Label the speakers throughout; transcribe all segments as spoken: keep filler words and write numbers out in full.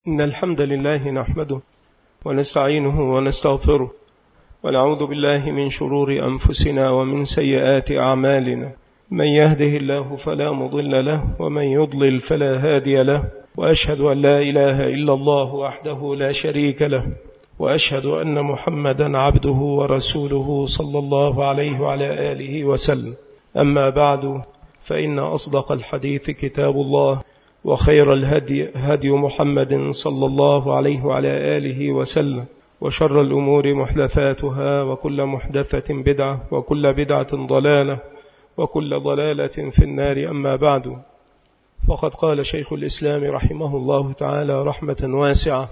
Speaker 1: إن الحمد لله نحمده ونستعينه ونستغفره ونعوذ بالله من شرور أنفسنا ومن سيئات أعمالنا. من يهده الله فلا مضل له ومن يضلل فلا هادي له، وأشهد أن لا إله إلا الله وحده لا شريك له، وأشهد أن محمدا عبده ورسوله صلى الله عليه وعلى آله وسلم. أما بعد، فإن أصدق الحديث كتاب الله، وخير الهدي هدي محمد صلى الله عليه وعلى آله وسلم، وشر الأمور محدثاتها، وكل محدثة بدعة، وكل بدعة ضلالة، وكل ضلالة في النار. أما بعد، فقد قال شيخ الإسلام رحمه الله تعالى رحمة واسعة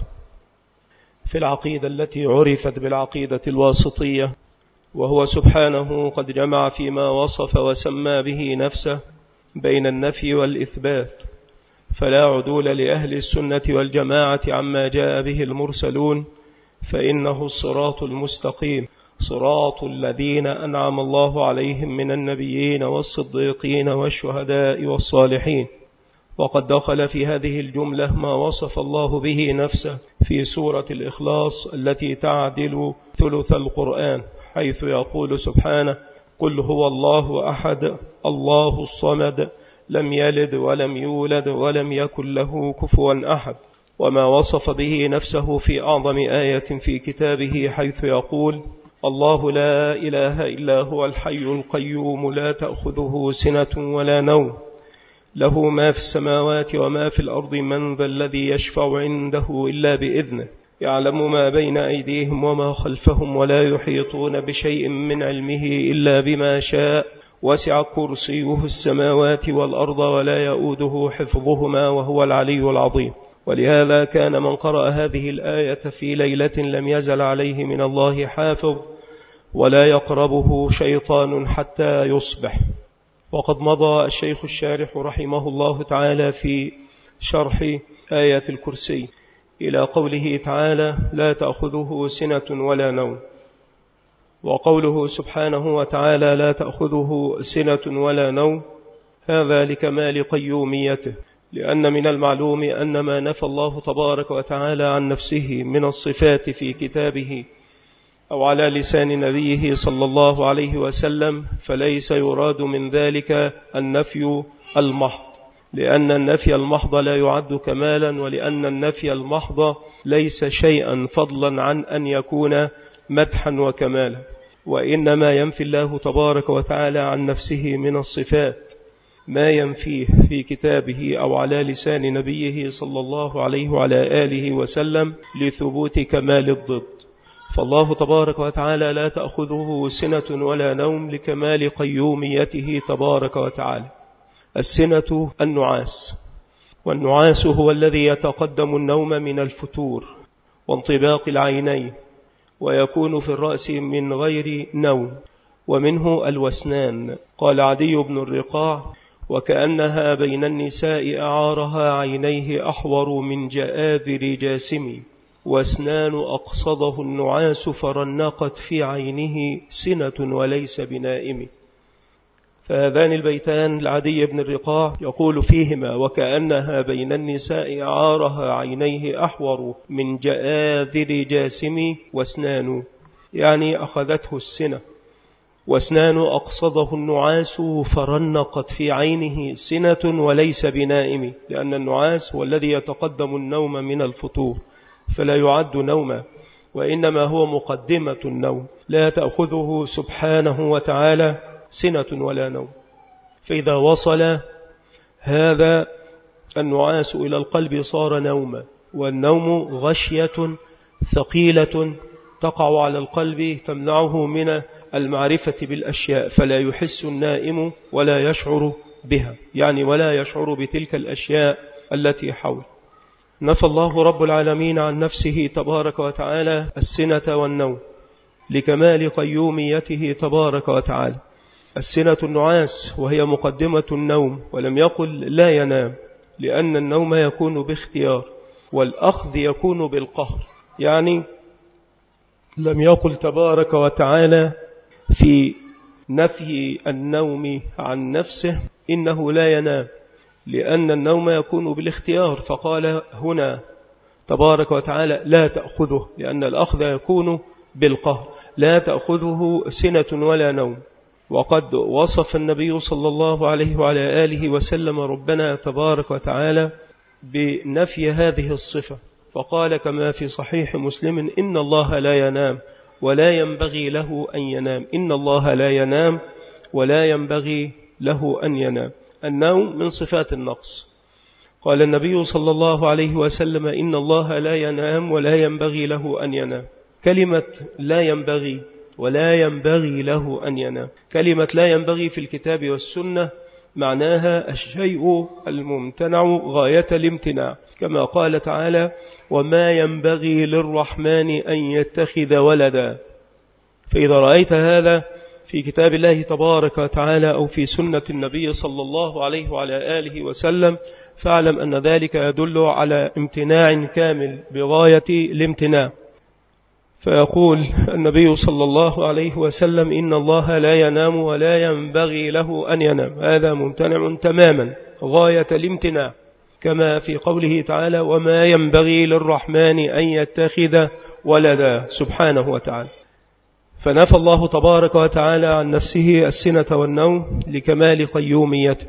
Speaker 1: في العقيدة التي عرفت بالعقيدة الواسطية، وهو سبحانه قد جمع فيما وصف وسمى به نفسه بين النفي والإثبات، فلا عدول لأهل السنة والجماعة عما جاء به المرسلون، فإنه الصراط المستقيم، صراط الذين أنعم الله عليهم من النبيين والصديقين والشهداء والصالحين. وقد دخل في هذه الجملة ما وصف الله به نفسه في سورة الإخلاص التي تعدل ثلث القرآن، حيث يقول سبحانه: قل هو الله أحد الله الصمد لم يلد ولم يولد ولم يكن له كفوا أحد. وما وصف به نفسه في أعظم آية في كتابه، حيث يقول: الله لا إله إلا هو الحي القيوم لا تأخذه سنة ولا نوم له ما في السماوات وما في الأرض من ذا الذي يشفع عنده إلا بإذنه يعلم ما بين أيديهم وما خلفهم ولا يحيطون بشيء من علمه إلا بما شاء وسع كرسيه السماوات والأرض ولا يؤوده حفظهما وهو العلي العظيم. ولهذا كان من قرأ هذه الآية في ليلة لم يزل عليه من الله حافظ ولا يقربه شيطان حتى يصبح. وقد مضى الشيخ الشارح رحمه الله تعالى في شرح آية الكرسي إلى قوله تعالى: لا تأخذه سنة ولا نوم. وقوله سبحانه وتعالى: لا تأخذه سنة ولا نوم، هذا لكمال قيوميته، لأن من المعلوم أن ما نفى الله تبارك وتعالى عن نفسه من الصفات في كتابه أو على لسان نبيه صلى الله عليه وسلم، فليس يراد من ذلك النفي المحض، لأن النفي المحض لا يعد كمالا، ولأن النفي المحض ليس شيئا فضلا عن أن يكون مدحا وكمالا، وإنما ينفي الله تبارك وتعالى عن نفسه من الصفات ما ينفيه في كتابه أو على لسان نبيه صلى الله عليه وعلى آله وسلم لثبوت كمال الضد. فالله تبارك وتعالى لا تأخذه سنة ولا نوم لكمال قيوميته تبارك وتعالى. السنة النعاس، والنعاس هو الذي يتقدم النوم من الفتور وانطباق العينين، ويكون في الرأس من غير نوم، ومنه الوسنان. قال عدي بن الرقاع: وكأنها بين النساء أعارها عينيه أحور من جآذر جاسم، واسنان أقصده النعاس فرنقت في عينه سنة وليس بنائم. فهذان البيتان لعدي بن الرقاع يقول فيهما: وكأنها بين النساء أعارها عينيه أحور من جآذر جاسم، واسنان يعني أخذته السنة، واسنان أقصده النعاس فرنقت في عينه سنة وليس بنائم، لأن النعاس هو الذي يتقدم النوم من الفطور، فلا يعد نوما، وإنما هو مقدمة النوم. لا تأخذه سبحانه وتعالى سنة ولا نوم. فإذا وصل هذا النعاس إلى القلب صار نوما، والنوم غشية ثقيلة تقع على القلب تمنعه من المعرفة بالأشياء، فلا يحس النائم ولا يشعر بها، يعني ولا يشعر بتلك الأشياء التي حوله. نفى الله رب العالمين عن نفسه تبارك وتعالى السنة والنوم لكمال قيوميته تبارك وتعالى. السنة النعاس وهي مقدمة النوم، ولم يقل لا ينام، لأن النوم يكون باختيار والأخذ يكون بالقهر، يعني لم يقل تبارك وتعالى في نفي النوم عن نفسه إنه لا ينام، لأن النوم يكون بالاختيار، فقال هنا تبارك وتعالى لا تأخذه، لأن الأخذ يكون بالقهر، لا تأخذه سنة ولا نوم. وقد وصف النبي صلى الله عليه وعلى آله وسلم ربنا تبارك وتعالى بنفي هذه الصفة، فقال كما في صحيح مسلم: إن الله لا ينام ولا ينبغي له أن ينام. إن الله لا ينام ولا ينبغي له أن ينام. النوم من صفات النقص. قال النبي صلى الله عليه وسلم: إن الله لا ينام ولا ينبغي له أن ينام. كلمة لا ينبغي ولا ينبغي له أن ينام، كلمة لا ينبغي في الكتاب والسنة معناها الشيء الممتنع غاية الامتناع، كما قال تعالى: وما ينبغي للرحمن أن يتخذ ولدا. فإذا رأيت هذا في كتاب الله تبارك وتعالى أو في سنة النبي صلى الله عليه وعلى آله وسلم، فاعلم أن ذلك يدل على امتناع كامل بغاية الامتناع. فيقول النبي صلى الله عليه وسلم: إن الله لا ينام ولا ينبغي له أن ينام. هذا ممتنع تماما غاية الامتناع، كما في قوله تعالى: وما ينبغي للرحمن أن يتخذ ولدا، سبحانه وتعالى. فنفى الله تبارك وتعالى عن نفسه السنة والنوم لكمال قيوميته.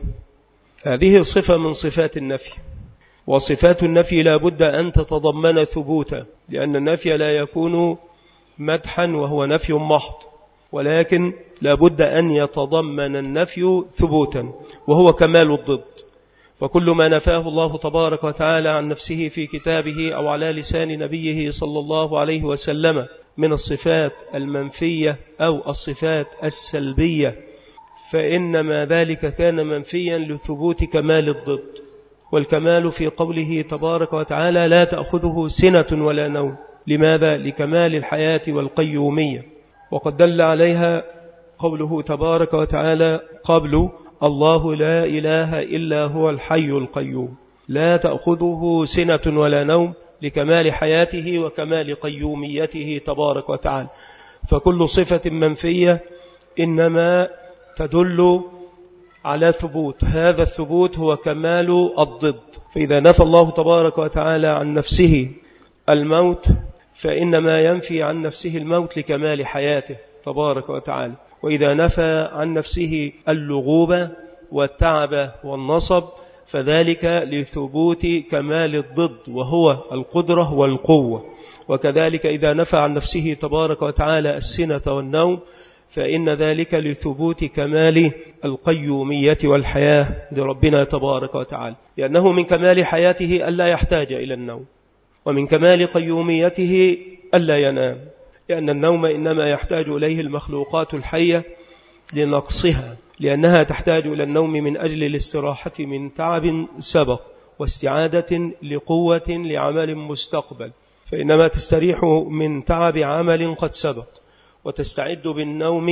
Speaker 1: هذه صفة من صفات النفي، وصفات النفي لا بد أن تتضمن ثبوتا، لأن النفي لا يكون مدحا وهو نفي محض، ولكن لا بد أن يتضمن النفي ثبوتا، وهو كمال الضد. فكل ما نفاه الله تبارك وتعالى عن نفسه في كتابه أو على لسان نبيه صلى الله عليه وسلم من الصفات المنفية أو الصفات السلبية، فإنما ذلك كان منفيا لثبوت كمال الضد. والكمال في قوله تبارك وتعالى: لا تأخذه سنة ولا نوم. لماذا؟ لكمال الحياة والقيومية. وقد دل عليها قوله تبارك وتعالى قبل: الله لا إله إلا هو الحي القيوم، لا تأخذه سنة ولا نوم، لكمال حياته وكمال قيوميته تبارك وتعالى. فكل صفة منفية إنما تدل على ثبوت، هذا الثبوت هو كمال الضد. فإذا نفى الله تبارك وتعالى عن نفسه الموت، فإنما ينفي عن نفسه الموت لكمال حياته تبارك وتعالى. وإذا نفى عن نفسه اللغوب والتعب والنصب، فذلك لثبوت كمال الضد وهو القدرة والقوة. وكذلك إذا نفى عن نفسه تبارك وتعالى السنة والنوم، فإن ذلك لثبوت كمال القيومية والحياة لربنا تبارك وتعالى، لأنه من كمال حياته ألا يحتاج إلى النوم، ومن كمال قيوميته ألا ينام، لأن النوم إنما يحتاج إليه المخلوقات الحية لنقصها، لأنها تحتاج إلى النوم من أجل الاستراحة من تعب سبق واستعادة لقوة لعمل مستقبل، فإنما تستريح من تعب عمل قد سبق، وتستعد بالنوم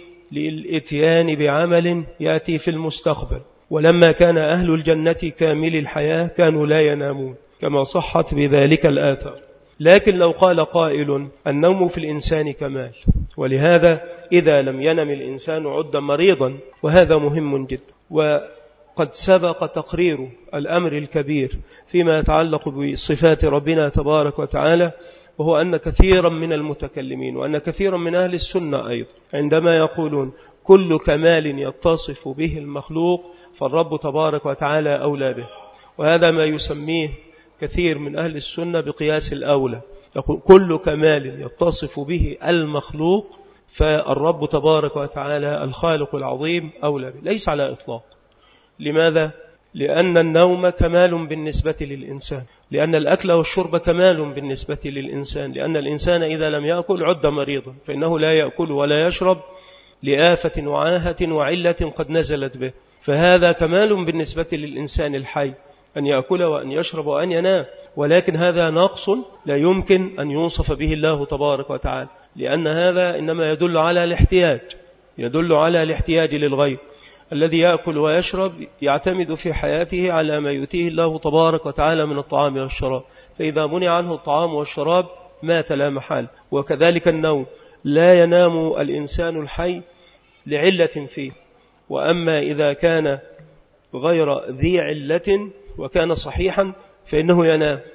Speaker 1: للإتيان بعمل يأتي في المستقبل. ولما كان أهل الجنة كامل الحياة كانوا لا ينامون، كما صحت بذلك الآثار. لكن لو قال قائل: النوم في الإنسان كمال، ولهذا إذا لم ينم الإنسان عد مريضا، وهذا مهم جدا. وقد سبق تقرير الأمر الكبير فيما يتعلق بصفات ربنا تبارك وتعالى، وهو أن كثيرا من المتكلمين وأن كثيرا من أهل السنة أيضا عندما يقولون كل كمال يتصف به المخلوق فالرب تبارك وتعالى أولى به، وهذا ما يسميه كثير من أهل السنة بقياس الأولى. يقول كل كمال يتصف به المخلوق فالرب تبارك وتعالى الخالق العظيم أولى به، ليس على إطلاق. لماذا؟ لأن النوم كمال بالنسبة للإنسان، لأن الأكل والشرب كمال بالنسبة للإنسان، لأن الإنسان إذا لم يأكل عد مريضا، فإنه لا يأكل ولا يشرب لآفة وعاهة وعلة قد نزلت به، فهذا كمال بالنسبة للإنسان الحي أن يأكل وأن يشرب وأن ينام. ولكن هذا نقص لا يمكن أن يوصف به الله تبارك وتعالى، لأن هذا إنما يدل على الاحتياج، يدل على الاحتياج للغير. الذي يأكل ويشرب يعتمد في حياته على ما يؤتيه الله تبارك وتعالى من الطعام والشراب، فإذا منع عنه الطعام والشراب مات لا محال. وكذلك النوم، لا ينام الإنسان الحي لعلة فيه، وأما إذا كان غير ذي علة وكان صحيحا فإنه ينام،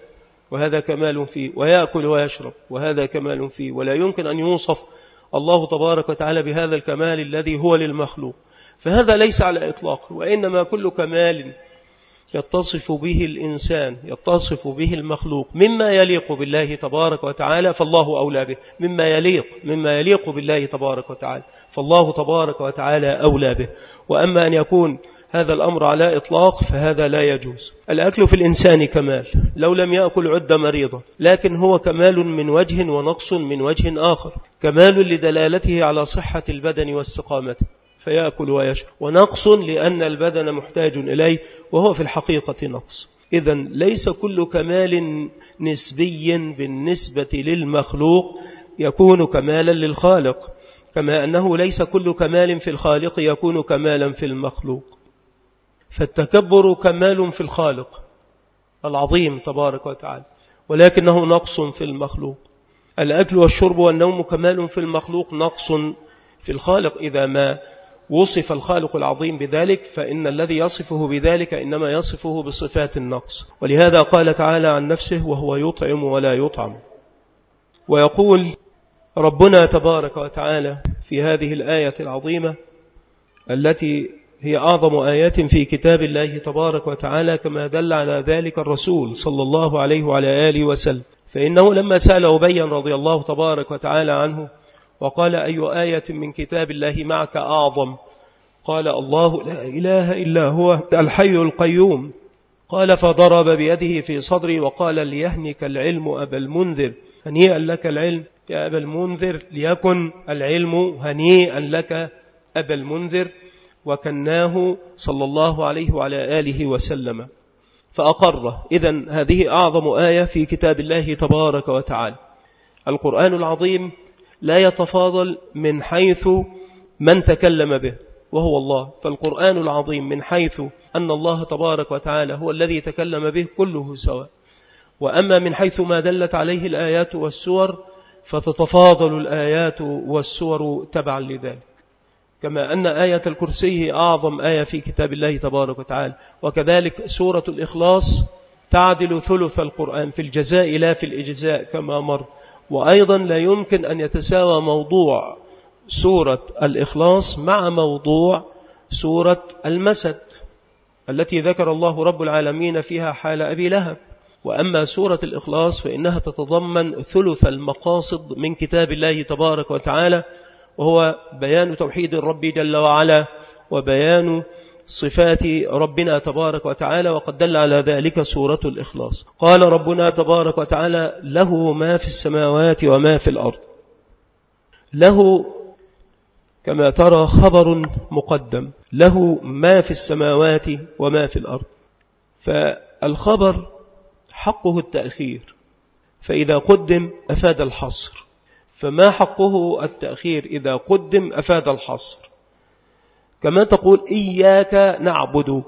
Speaker 1: وهذا كمال فيه، ويأكل ويشرب وهذا كمال فيه، ولا يمكن أن يوصف الله تبارك وتعالى بهذا الكمال الذي هو للمخلوق، فهذا ليس على إطلاق، وإنما كل كمال يتصف به الإنسان يتصف به المخلوق مما يليق بالله تبارك وتعالى فالله أولى به، مما يليق مما يليق بالله تبارك وتعالى فالله تبارك وتعالى أولى به. وأما أن يكون هذا الأمر على إطلاق فهذا لا يجوز. الأكل في الإنسان كمال، لو لم يأكل عد مريضا، لكن هو كمال من وجه ونقص من وجه آخر. كمال لدلالته على صحة البدن واستقامته فيأكل ويشرب، ونقص لأن البدن محتاج إليه وهو في الحقيقة نقص. إذن ليس كل كمال نسبي بالنسبة للمخلوق يكون كمالا للخالق، كما أنه ليس كل كمال في الخالق يكون كمالا في المخلوق. فالتكبر كمال في الخالق العظيم تبارك وتعالى، ولكنه نقص في المخلوق. الأكل والشرب والنوم كمال في المخلوق، نقص في الخالق. إذا ما وصف الخالق العظيم بذلك فإن الذي يصفه بذلك إنما يصفه بصفات النقص. ولهذا قال تعالى عن نفسه وهو يطعم ولا يطعم. ويقول ربنا تبارك وتعالى في هذه الآية العظيمة التي هي أعظم آيات في كتاب الله تبارك وتعالى، كما دل على ذلك الرسول صلى الله عليه وعلى آله وسلم، فإنه لما سأل أبي رضي الله تبارك وتعالى عنه وقال أي آية من كتاب الله معك أعظم؟ قال الله لا إله إلا هو الحي القيوم. قال فضرب بيده في صدري وقال ليهنك العلم أبا المنذر، هنيئا لك العلم يا أبا المنذر، ليكن العلم هنيئا لك أبا المنذر. وكناه صلى الله عليه وعلى آله وسلم فأقره. إذن هذه أعظم آية في كتاب الله تبارك وتعالى. القرآن العظيم لا يتفاضل من حيث من تكلم به وهو الله، فالقرآن العظيم من حيث أن الله تبارك وتعالى هو الذي تكلم به كله سواء. وأما من حيث ما دلت عليه الآيات والسور فتتفاضل الآيات والسور تبعا لذلك، كما أن آية الكرسي أعظم آية في كتاب الله تبارك وتعالى، وكذلك سورة الإخلاص تعدل ثلث القرآن في الجزاء لا في الإجزاء كما مر. وأيضا لا يمكن أن يتساوى موضوع سورة الإخلاص مع موضوع سورة المسد التي ذكر الله رب العالمين فيها حال أبي لهب. وأما سورة الإخلاص فإنها تتضمن ثلث المقاصد من كتاب الله تبارك وتعالى، وهو بيان توحيد الرب جل وعلا وبيان صفات ربنا تبارك وتعالى، وقد دل على ذلك سورة الإخلاص. قال ربنا تبارك وتعالى له ما في السماوات وما في الأرض. له كما ترى خبر مقدم، له ما في السماوات وما في الأرض، فالخبر حقه التأخير، فإذا قدم أفاد الحصر، فما حقه التأخير إذا قدم أفاد الحصر. كما تقول إياك نعبد،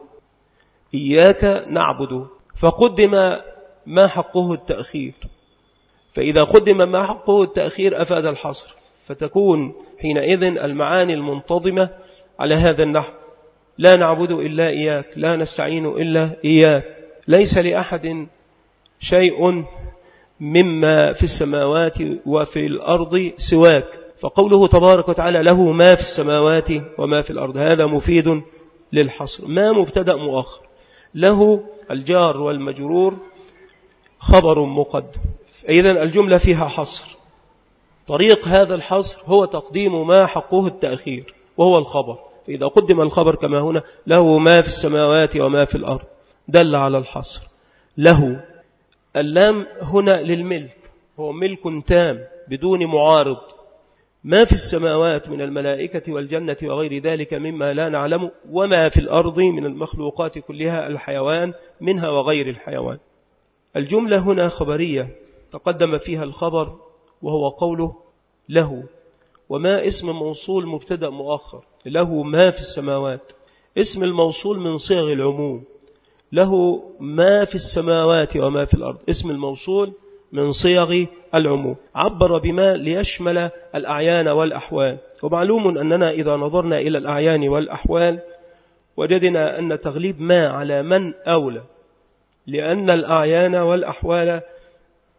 Speaker 1: إياك نعبد، فقدم ما حقه التأخير، فإذا قدم ما حقه التأخير أفاد الحصر، فتكون حينئذ المعاني المنتظمة على هذا النحو: لا نعبد إلا إياك، لا نستعين إلا إياك، ليس لأحد شيء مما في السماوات وفي الأرض سواك. فقوله تبارك وتعالى له ما في السماوات وما في الأرض هذا مفيد للحصر، ما مبتدأ مؤخر، له الجار والمجرور خبر مقدم، إذن الجملة فيها حصر. طريق هذا الحصر هو تقديم ما حقه التأخير وهو الخبر، فإذا قدم الخبر كما هنا له ما في السماوات وما في الأرض دل على الحصر. له اللام هنا للملك، هو ملك تام بدون معارض، ما في السماوات من الملائكة والجنة وغير ذلك مما لا نعلم، وما في الأرض من المخلوقات كلها الحيوان منها وغير الحيوان. الجملة هنا خبرية تقدم فيها الخبر وهو قوله له، وما اسم موصول مبتدأ مؤخر، له ما في السماوات اسم الموصول من صيغ العموم، له ما في السماوات وما في الأرض اسم الموصول من صيغ العموم، عبر بما ليشمل الأعيان والأحوال. ومعلوم أننا إذا نظرنا إلى الأعيان والأحوال وجدنا أن تغليب ما على من أولى، لأن الأعيان والأحوال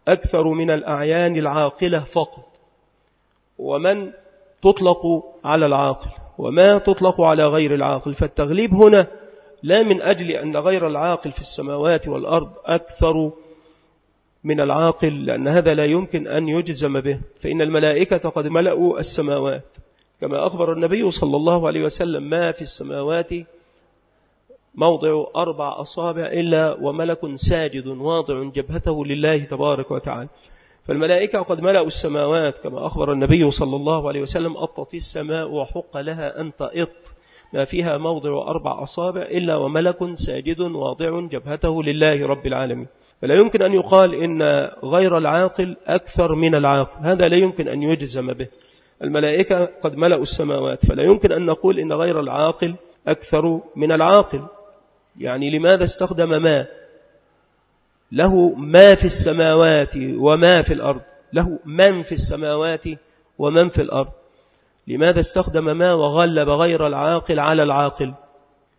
Speaker 1: أكثر من الأعيان العاقلة فقط، ومن تطلق على العاقل وما تطلق على غير العاقل. فالتغليب هنا لا من أجل أن غير العاقل في السماوات والأرض أكثر من العاقل، لأن هذا لا يمكن أن يجزم به، فإن الملائكة قد ملأوا السماوات كما أخبر النبي صلى الله عليه وسلم: ما في السماوات موضع أربع أصابع إلا وملك ساجد واضع جبهته لله تبارك وتعالى. فالملائكة قد ملأوا السماوات كما أخبر النبي صلى الله عليه وسلم: أطت السماء وحق لها أن تئط ما فيها موضع أربع أصابع إلا وملك ساجد واضع جبهته لله رب العالمين. فلا يمكن أن يقال إن غير العاقل أكثر من العاقل، هذا لا يمكن أن يجزم به. الملائكة قد ملأوا السماوات، فلا يمكن أن نقول إن غير العاقل أكثر من العاقل. يعني لماذا استخدم ما؟ له ما في السماوات وما في الأرض، له من في السماوات ومن في الأرض. لماذا استخدم ما وغلب غير العاقل على العاقل؟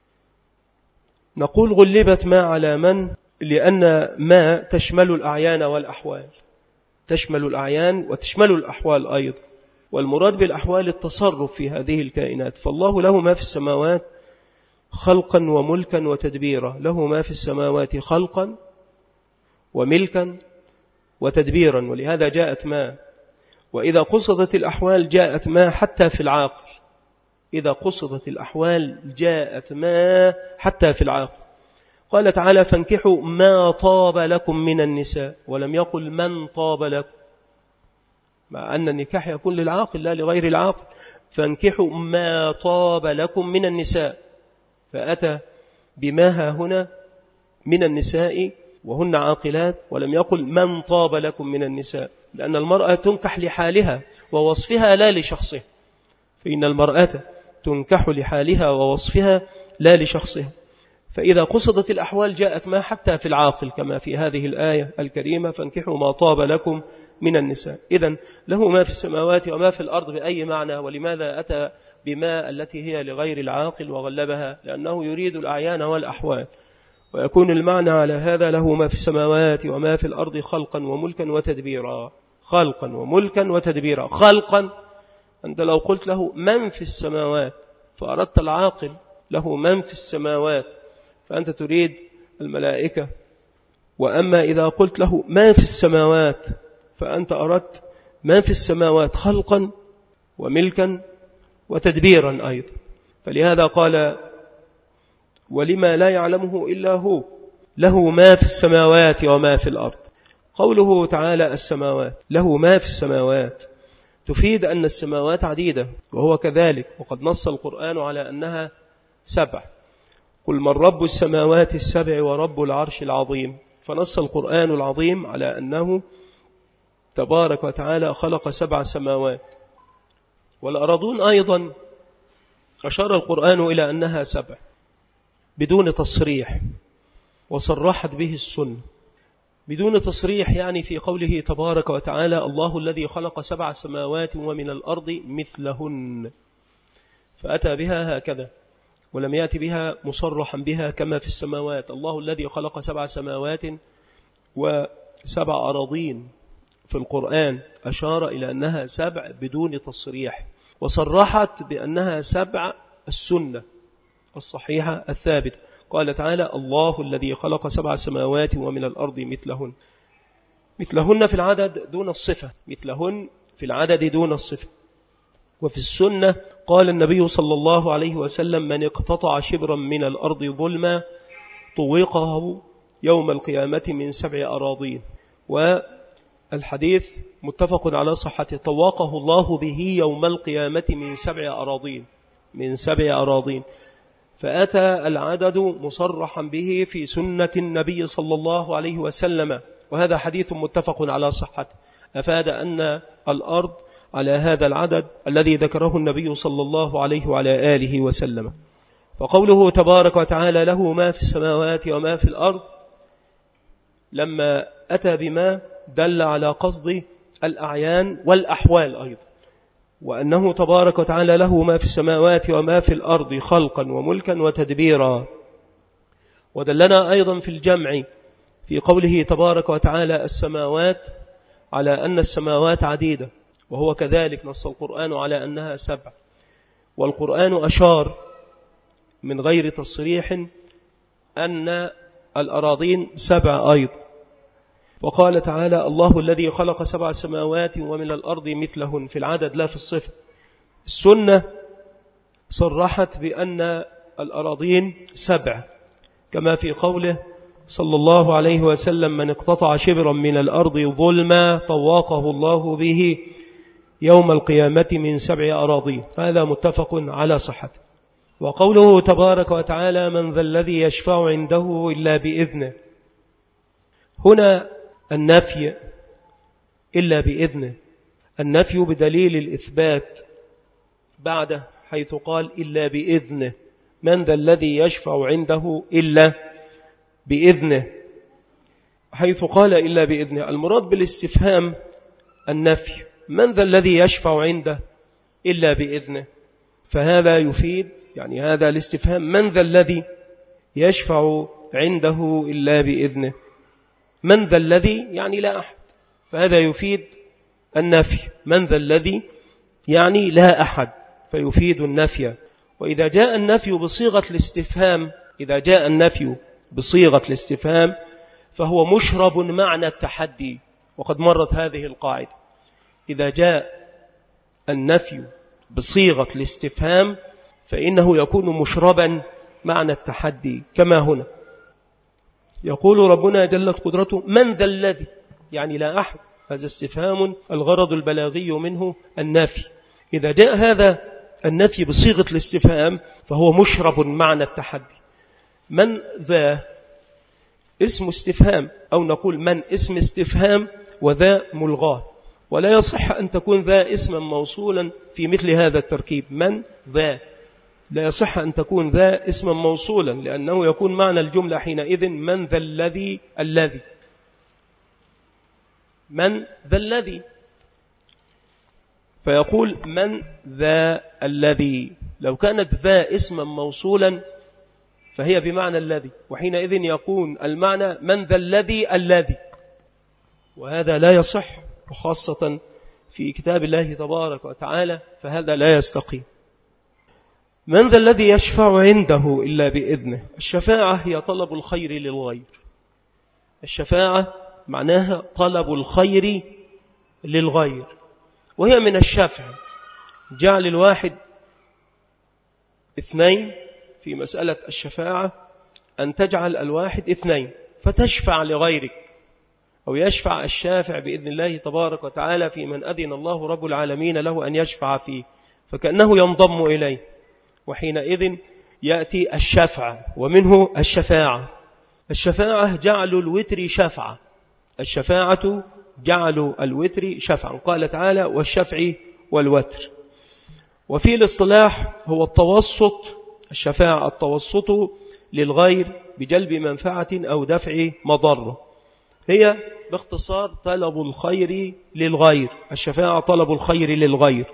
Speaker 1: نقول غلبت ما على من لأن ما تشمل الأعيان والأحوال، تشمل الأعيان وتشمل الأحوال أيضا، والمراد بالأحوال التصرف في هذه الكائنات. فالله له ما في السماوات خلقا وملكا وتدبيرا، له ما في السماوات خلقا وملكا وتدبيرا، ولهذا جاءت ما. وإذا قصدت الأحوال جاءت ما حتى في العاقل، إذا قصدت الأحوال جاءت ما حتى في العاقل. قال تعالى: فانكحوا ما طاب لكم من النساء، ولم يقل من طاب لكم، مع أن النكاح يكون للعاقل لا لغير العاقل. فانكحوا ما طاب لكم من النساء، فأتى بما هنا من النساء وهن عاقلات، ولم يقل من طاب لكم من النساء، لأن المرأة تنكح لحالها ووصفها لا لشخصها، فإن المرأة تنكح لحالها ووصفها لا لشخصها. فإذا قصدت الأحوال جاءت ما حتى في العاقل، كما في هذه الآية الكريمة: فانكحوا ما طاب لكم من النساء. إذن له ما في السماوات وما في الأرض بأي معنى؟ ولماذا أتى بما التي هي لغير العاقل وغلبها؟ لأنه يريد الأعيان والأحوال، ويكون المعنى على هذا: له ما في السماوات وما في الأرض خلقا وملكا وتدبيرا. خلقا وملكا وتدبيرا. خلقا، أنت لو قلت له من في السماوات فأردت العاقل، له من في السماوات، فأنت تريد الملائكة. وأما إذا قلت له ما في السماوات فأنت أردت ما في السماوات خلقا وملكا وتدبيرا أيضا. فلهذا قال: ولما لا يعلمه إلا هو، له ما في السماوات وما في الأرض. قوله تعالى السماوات، له ما في السماوات، تفيد أن السماوات عديدة، وهو كذلك، وقد نص القرآن على أنها سبع: قل من رب السماوات السبع ورب العرش العظيم. فنص القرآن العظيم على أنه تبارك وتعالى خلق سبع سماوات. والأرضون أيضا أشار القرآن إلى أنها سبع بدون تصريح، وصرحت به السنة بدون تصريح، يعني في قوله تبارك وتعالى: الله الذي خلق سبع سماوات ومن الأرض مثلهن، فأتى بها هكذا ولم يأتي بها مصرحا بها كما في السماوات. الله الذي خلق سبع سماوات وسبع أراضين في القرآن أشار إلى أنها سبع بدون تصريح، وصرحت بأنها سبع السنة الصحيحة الثابتة. قال تعالى: الله الذي خلق سبع سماوات ومن الأرض مثلهن. مثلهن في العدد دون الصفة، مثلهن في العدد دون الصفة. وفي السنة قال النبي صلى الله عليه وسلم: من اقتطع شبرا من الأرض ظلما طوقه يوم القيامة من سبع أراضين. والحديث متفق على صحته: طوقه الله به يوم القيامة من سبع أراضين، من سبع أراضين. فأتى العدد مصرحا به في سنة النبي صلى الله عليه وسلم، وهذا حديث متفق على صحته، أفاد أن الأرض على هذا العدد الذي ذكره النبي صلى الله عليه وعلى آله وسلم. فقوله تبارك وتعالى: له ما في السماوات وما في الأرض، لما أتى بما دل على قصد الأعيان والأحوال أيضا، وأنه تبارك وتعالى له ما في السماوات وما في الأرض خلقا وملكا وتدبيرا. ودلنا أيضا في الجمع في قوله تبارك وتعالى السماوات، على أن السماوات عديدة، وهو كذلك نص القرآن على أنها سبع. والقرآن أشار من غير تصريح أن الأراضين سبع أيضا، وقال تعالى الله الذي خلق سبع سماوات ومن الأرض مثلهن، في العدد لا في الصفة. السنة صرحت بأن الأراضين سبع، كما في قوله صلى الله عليه وسلم من اقتطع شبرا من الأرض ظلما طواقه الله به يوم القيامة من سبع أراضين، هذا متفق على صحته. وقوله تبارك وتعالى من ذا الذي يشفع عنده إلا بإذنه، هنا النفي إلا بإذنه، النفي بدليل الإثبات بعده، حيث قال إلا بإذنه، من ذا الذي يشفع عنده إلا بإذنه، حيث قال إلا بإذنه. المراد بالاستفهام النفي، من ذا الذي يشفع عنده إلا بإذنه، فهذا يفيد يعني هذا الاستفهام من ذا الذي يشفع عنده إلا بإذنه، من ذا الذي يعني لا أحد، فهذا يفيد النفي، من ذا الذي يعني لا أحد فيفيد النفي. وإذا جاء النفي بصيغة الاستفهام إذا جاء النفي بصيغة الاستفهام فهو مشرب معنى التحدي، وقد مرت هذه القاعدة، إذا جاء النفي بصيغة الاستفهام فإنه يكون مشربا معنى التحدي، كما هنا يقول ربنا جلت قدرته من ذا الذي يعني لا أحد، هذا استفهام الغرض البلاغي منه النفي. إذا جاء هذا النفي بصيغة الاستفهام فهو مشرب معنى التحدي. من ذا اسم استفهام، أو نقول من اسم استفهام وذا ملغاه، ولا يصح أن تكون ذا اسما موصولا في مثل هذا التركيب، من ذا لا يصح أن تكون ذا اسما موصولا، لأنه يكون معنى الجملة حينئذ من ذا الذي الذي من ذا الذي، فيقول من ذا الذي. لو كانت ذا اسما موصولا فهي بمعنى الذي، وحينئذ يكون المعنى من ذا الذي الذي، وهذا لا يصح، وخاصة في كتاب الله تبارك وتعالى فهذا لا يستقيم. من ذا الذي يشفع عنده إلا بإذنه، الشفاعة هي طلب الخير للغير، الشفاعة معناها طلب الخير للغير، وهي من الشفع، جعل الواحد اثنين في مسألة الشفاعة، أن تجعل الواحد اثنين فتشفع لغيرك، أو يشفع الشافع بإذن الله تبارك وتعالى في من أذن الله رب العالمين له أن يشفع فيه، فكأنه ينضم إليه، وحينئذ يأتي الشفع، ومنه الشفاعة. الشفاعة جعل الوتر شفعة، الشفاعة جعل الوتر شفعا، قال تعالى والشفع والوتر. وفي الاصطلاح هو التوسط، الشفاعة التوسط للغير بجلب منفعة أو دفع مضرة، هي باختصار طلب الخير للغير، الشفاعة طلب الخير للغير.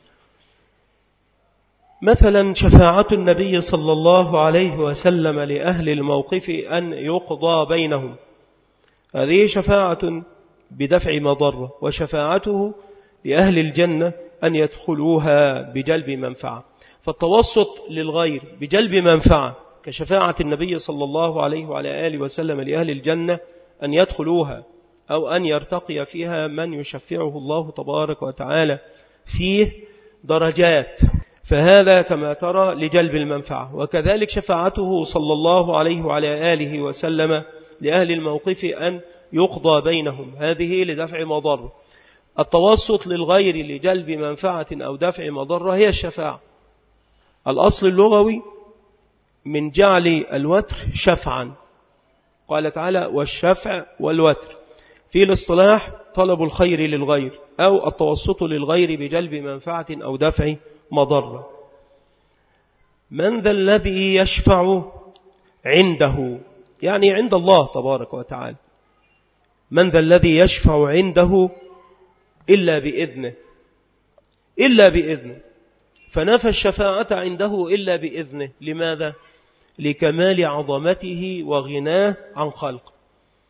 Speaker 1: مثلا شفاعة النبي صلى الله عليه وسلم لأهل الموقف أن يقضى بينهم، هذه شفاعة بدفع مضرة، وشفاعته لأهل الجنة أن يدخلوها بجلب منفعة. فالتوسط للغير بجلب منفعة كشفاعة النبي صلى الله عليه وعلى آله وسلم لأهل الجنة أن يدخلوها أو أن يرتقي فيها من يشفعه الله تبارك وتعالى فيه درجات، فهذا كما ترى لجلب المنفعة. وكذلك شفاعته صلى الله عليه وعلى آله وسلم لأهل الموقف أن يقضى بينهم، هذه لدفع مضر. التوسط للغير لجلب منفعة أو دفع مضرة هي الشفاعة. الأصل اللغوي من جعل الوتر شفعا، قال تعالى والشفع والوتر. في الاصطلاح طلب الخير للغير أو التوسط للغير بجلب منفعة أو دفع مضرة. من ذا الذي يشفع عنده يعني عند الله تبارك وتعالى، من ذا الذي يشفع عنده إلا بإذنه، إلا بإذنه، فنفى الشفاعة عنده إلا بإذنه. لماذا؟ لكمال عظمته وغناه عن خلق.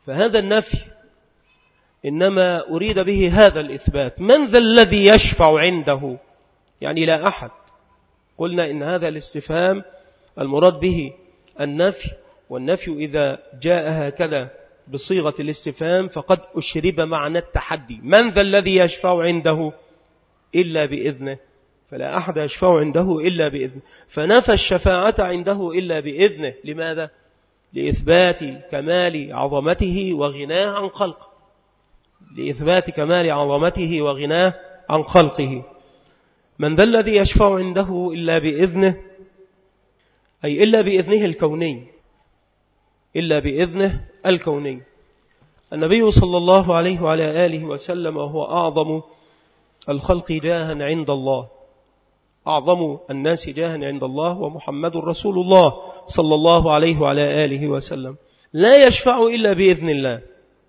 Speaker 1: فهذا النفي إنما أريد به هذا الإثبات. من ذا الذي يشفع عنده؟ يعني لا أحد. قلنا إن هذا الاستفهام المراد به النفي، والنفي إذا جاء هكذا بصيغة الاستفهام فقد أشرب معنى التحدي. من ذا الذي يشفع عنده إلا بإذنه؟ فلا أحد يشفع عنده إلا بإذنه، فنفى الشفاعة عنده إلا بإذنه. لماذا؟ لإثبات كمال عظمته وغناه عن خلقه، لإثبات كمال عظمته وغناه عن خلقه. من ذا الذي يشفع عنده إلا بإذنه، أي إلا بإذنه الكوني، إلا بإذنه الكوني. النبي صلى الله عليه وعلى آله وسلم وهو أعظم الخلق جاها عند الله، أعظم الناس جاها عند الله، ومحمد رسول الله صلى الله عليه وعلى آله وسلم لا يشفع إلا بإذن الله.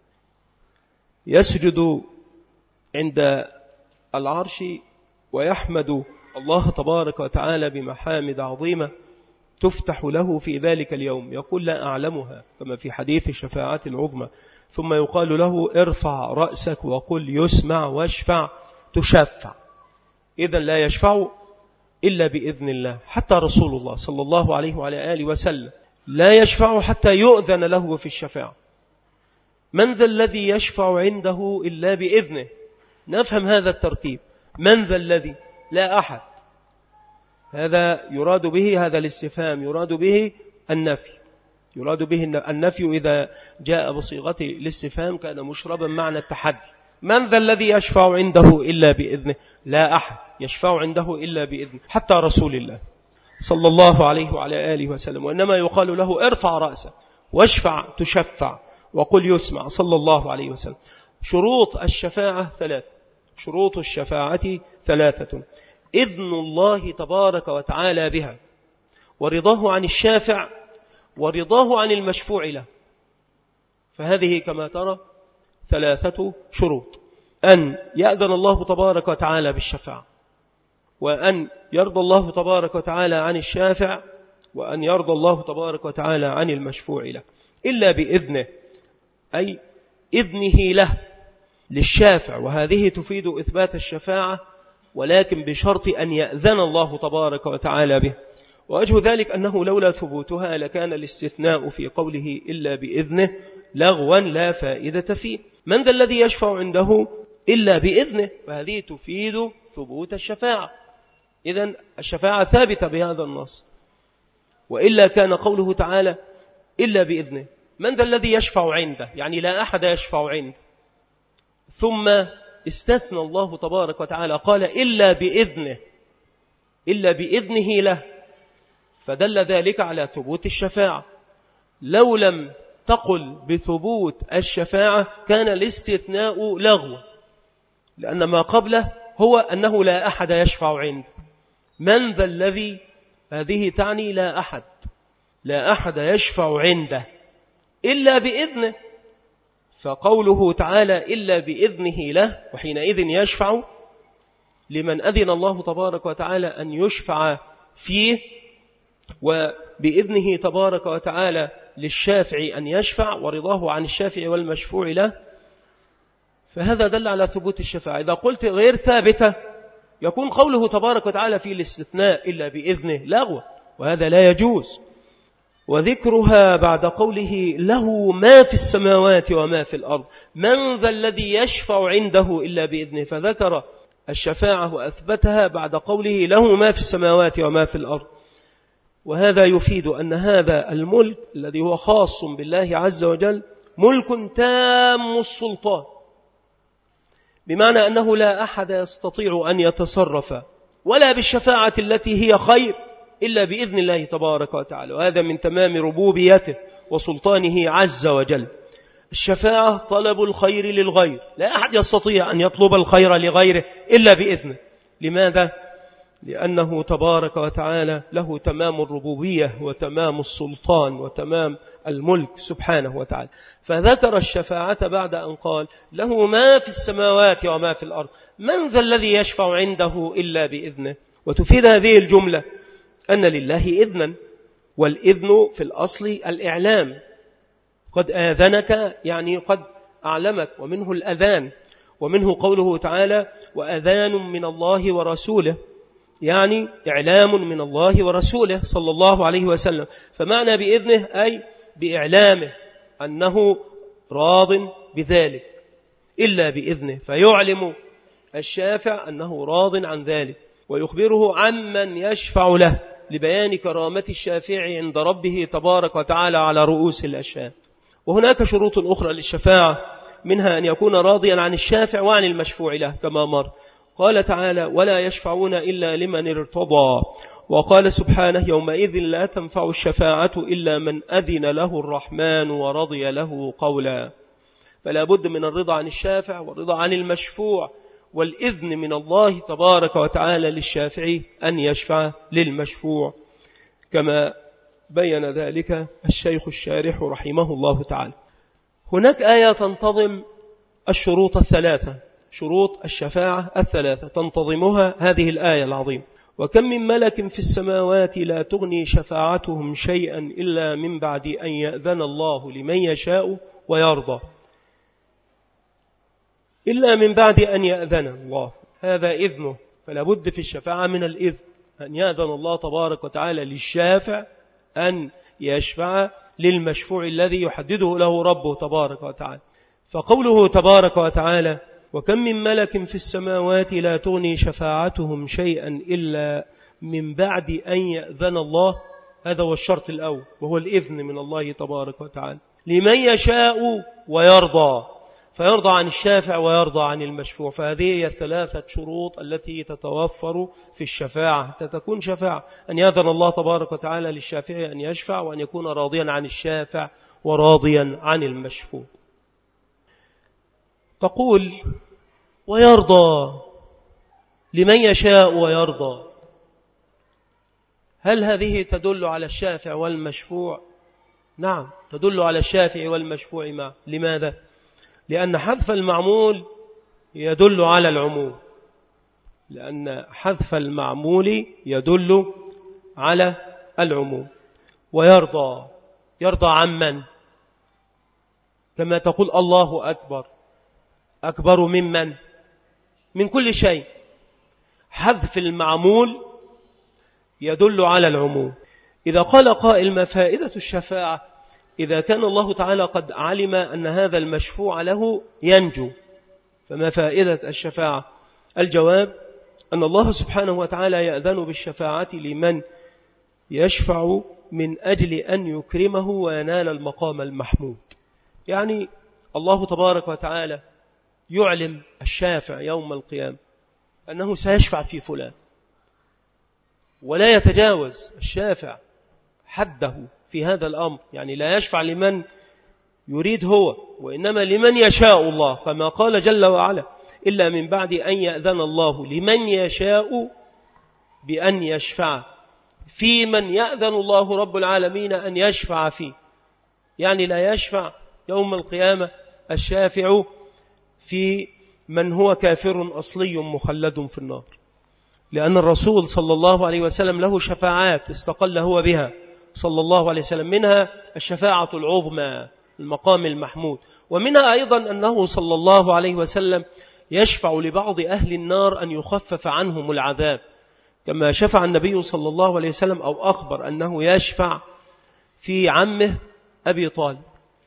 Speaker 1: يسجد عند العرش ويحمد الله تبارك وتعالى بمحامد عظيمة تفتح له في ذلك اليوم، يقول لا أعلمها كما في حديث الشفاعة العظمى. ثم يقال له ارفع رأسك وقل يسمع واشفع تشفع. إذن لا يشفع إلا بإذن الله. حتى رسول الله صلى الله عليه وعلى آله وسلم لا يشفع حتى يؤذن له في الشفاعة. من ذا الذي يشفع عنده إلا بإذنه؟ نفهم هذا الترتيب. من ذا الذي؟ لا أحد. هذا يراد به، هذا الاستفهام يراد به النفي، يراد به النفي إذا جاء بصيغة الاستفهام كان مشربا معنى التحدي. من ذا الذي يشفع عنده إلا بإذنه؟ لا أحد يشفع عنده إلا بإذنه، حتى رسول الله صلى الله عليه وعلى آله وسلم. وإنما يقال له ارفع رأسك واشفع تشفع وقل يسمع صلى الله عليه وسلم. شروط الشفاعة ثلاث، شروط الشفاعة ثلاثة: إذن الله تبارك وتعالى بها، ورضاه عن الشافع، ورضاه عن المشفوع له. فهذه كما ترى ثلاثة شروط: أن يأذن الله تبارك وتعالى بالشفاعة، وأن يرضى الله تبارك وتعالى عن الشافع، وأن يرضى الله تبارك وتعالى عن المشفوع له. إلا بإذنه أي إذنه له للشافع، وهذه تفيد إثبات الشفاعة، ولكن بشرط أن يأذن الله تبارك وتعالى به. وأجه ذلك أنه لولا ثبوتها لكان الاستثناء في قوله إلا بإذنه لغوا لا فائدة فيه. من ذا الذي يشفع عنده إلا بإذنه؟ فهذه تفيد ثبوت الشفاعة. إذن الشفاعة ثابتة بهذا النص، وإلا كان قوله تعالى إلا بإذنه. من ذا الذي يشفع عنده؟ يعني لا أحد يشفع عنده. ثم استثنى الله تبارك وتعالى قال إلا بإذنه، إلا بإذنه له، فدل ذلك على ثبوت الشفاعة. لو لم تقل بثبوت الشفاعة كان الاستثناء لغو، لأن ما قبله هو أنه لا أحد يشفع عنده. من ذا الذي؟ هذه تعني لا أحد، لا أحد يشفع عنده إلا بإذنه. فقوله تعالى إلا بإذنه له، وحينئذ يشفع لمن أذن الله تبارك وتعالى أن يشفع فيه، وبإذنه تبارك وتعالى للشافع أن يشفع، ورضاه عن الشافع والمشفوع له. فهذا دل على ثبوت الشفاعة. إذا قلت غير ثابتة يكون قوله تبارك وتعالى في الاستثناء إلا بإذنه لغو، وهذا لا يجوز. وذكرها بعد قوله له ما في السماوات وما في الأرض. من ذا الذي يشفع عنده إلا بإذنه؟ فذكر الشفاعة وأثبتها بعد قوله له ما في السماوات وما في الأرض. وهذا يفيد أن هذا الملك الذي هو خاص بالله عز وجل ملك تام السلطان، بمعنى أنه لا أحد يستطيع أن يتصرف ولا بالشفاعة التي هي خير إلا بإذن الله تبارك وتعالى، وهذا من تمام ربوبيته وسلطانه عز وجل. الشفاعة طلب الخير للغير، لا أحد يستطيع أن يطلب الخير لغيره إلا بإذنه. لماذا؟ لأنه تبارك وتعالى له تمام الربوبية وتمام السلطان وتمام الملك سبحانه وتعالى. فذكر الشفاعة بعد أن قال له ما في السماوات وما في الأرض. من ذا الذي يشفع عنده إلا بإذنه؟ وتفيد هذه الجملة أن لله إذنا، والإذن في الأصل الإعلام، قد آذنك يعني قد أعلمك، ومنه الأذان، ومنه قوله تعالى وأذان من الله ورسوله، يعني إعلام من الله ورسوله صلى الله عليه وسلم. فمعنى بإذنه أي بإعلامه أنه راض بذلك إلا بإذنه، فيعلم الشافع أنه راض عن ذلك ويخبره عمن يشفع له لبيان كرامة الشافع عند ربه تبارك وتعالى على رؤوس الأشهاد. وهناك شروط أخرى للشفاعة، منها أن يكون راضيا عن الشافع وعن المشفوع له كما مر. قال تعالى ولا يشفعون إلا لمن ارتضى، وقال سبحانه يومئذ لا تنفع الشفاعة إلا من أذن له الرحمن ورضي له قولا. فلا بد من الرضا عن الشافع والرضا عن المشفوع والإذن من الله تبارك وتعالى للشافع أن يشفع للمشفوع، كما بين ذلك الشيخ الشارح رحمه الله تعالى. هناك آية تنتظم الشروط الثلاثة، شروط الشفاعة الثلاثة تنتظمها هذه الآية العظيمة. وكم من ملك في السماوات لا تغني شفاعتهم شيئا إلا من بعد أن يأذن الله لمن يشاء ويرضى. إلا من بعد أن يأذن الله، هذا إذنه، فلا بد في الشفاعة من الإذن، أن يأذن الله تبارك وتعالى للشافع أن يشفع للمشفوع الذي يحدده له ربه تبارك وتعالى. فقوله تبارك وتعالى وكم من ملك في السماوات لا تغني شفاعتهم شيئا إلا من بعد أن يأذن الله، هذا هو الشرط الأول، وهو الإذن من الله تبارك وتعالى لمن يشاء ويرضى، فيرضى عن الشافع ويرضى عن المشفوع. فهذه هي الثلاثة شروط التي تتوفر في الشفاعة حتى تكون شفاعة، أن يأذن الله تبارك وتعالى للشافع أن يشفع، وأن يكون راضيا عن الشافع وراضيا عن المشفوع. تقول ويرضى لمن يشاء ويرضى، هل هذه تدل على الشافع والمشفوع؟ نعم، تدل على الشافع والمشفوع معا. لماذا؟ لأن حذف المعمول يدل على العموم، لأن حذف المعمول يدل على العموم. ويرضى، يرضى عمن؟ كما تقول الله أكبر، أكبر ممن؟ من كل شيء. حذف المعمول يدل على العموم. إذا قال قائل ما فائدة الشفاعة إذا كان الله تعالى قد علم أن هذا المشفوع له ينجو، فما فائدة الشفاعة؟ الجواب أن الله سبحانه وتعالى يأذن بالشفاعة لمن يشفع من أجل أن يكرمه وينال المقام المحمود. يعني الله تبارك وتعالى يعلم الشافع يوم القيامة أنه سيشفع في فلان، ولا يتجاوز الشافع حده في هذا الأمر، يعني لا يشفع لمن يريد هو، وإنما لمن يشاء الله، كما قال جل وعلا إلا من بعد أن يأذن الله لمن يشاء بأن يشفع في من يأذن الله رب العالمين أن يشفع فيه. يعني لا يشفع يوم القيامة الشافع في من هو كافر أصلي مخلد في النار، لأن الرسول صلى الله عليه وسلم له شفاعات استقل هو بها صلى الله عليه وسلم، منها الشفاعة العظمى المقام المحمود، ومنها أيضا أنه صلى الله عليه وسلم يشفع لبعض أهل النار أن يخفف عنهم العذاب، كما شفع النبي صلى الله عليه وسلم أو أخبر أنه يشفع في عمه أبي طالب،